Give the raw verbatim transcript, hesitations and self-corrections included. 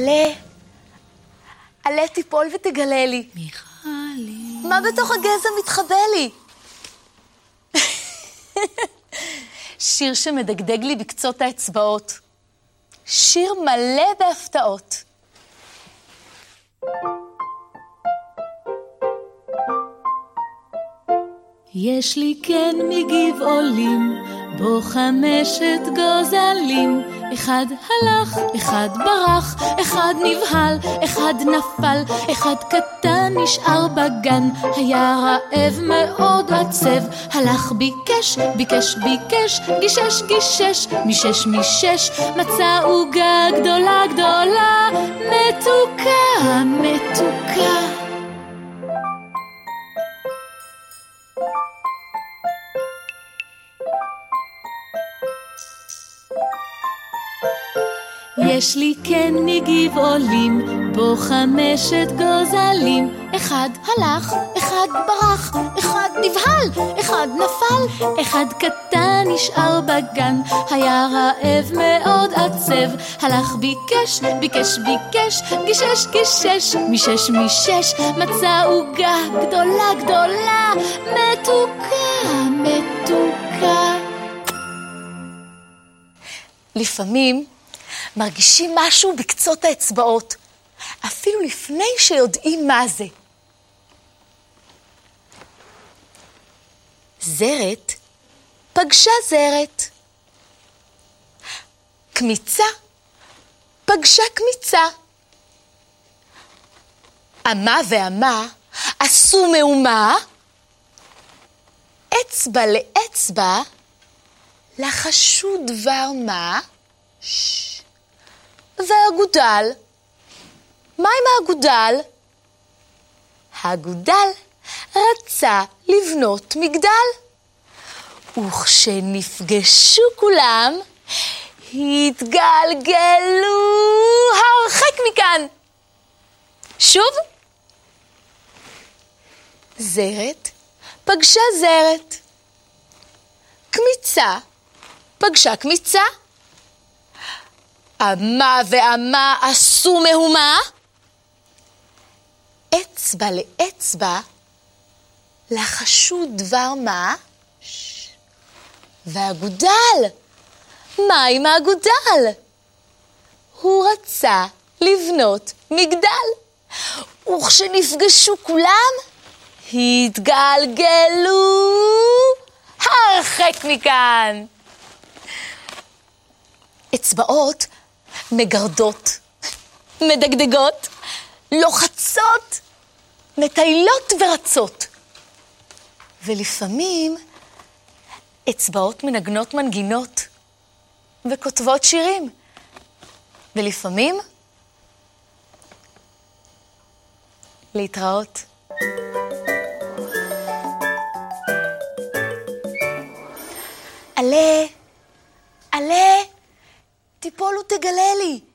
עלה, עלה תיפול ותגלה לי. מיכלי. מה בתוך הגזע מתחבא לי? שיר שמדגדג לי בקצות האצבעות. שיר מלא בהפתעות. יש לי כן מגבעולים, בו חמשת גוזלים. אחד הלך, אחד ברח, אחד נבהל, אחד נפל, אחד קטן נשאר בגן, היה רעב מאוד עצב, הלך ביקש, ביקש ביקש, גישש גישש, מישש מישש, מצא עוגה גדולה גדולה, מתוקה מתוקה. יש לי כן מגבעולים, בו חמשת גוזלים. אחד הלך, אחד ברח, אחד נבהל, אחד נפל, אחד קטן נשאר בגן, היה רעב מאוד עצב, הלך ביקש, ביקש ביקש, גישש גישש, מישש מישש, מצא עוגה גדולה גדולה, מתוקה מתוקה. לפעמים מרגישים משהו בקצות האצבעות, אפילו לפני שיודעים מה זה. זרת פגשה זרת. קמיצה פגשה קמיצה. אמה ואמה עשו מהומה, אצבע לאצבע לחשו דבר מה? ש... והאגודל, מה עם האגודל? האגודל רצה לבנות מגדל, וכשנפגשו כולם, התגלגלו הרחק מכאן. שוב, זרת פגשה זרת. קמיצה פגשה קמיצה. אמה ואמה עשו מהומה, אצבע לאצבע לחשו דבר מה? ש... והאגודל, מה עם האגודל? הוא רצה לבנות מגדל, וכשנפגשו כולם, התגלגלו הרחק מכאן. אצבעות מגרדות, מדגדגות, לוחצות, מטיילות ורצות. ולפעמים אצבעות מנגנות מנגינות וכותבות שירים. ולפעמים להתראות. עלה, עלה, תיפול ותגלה לי.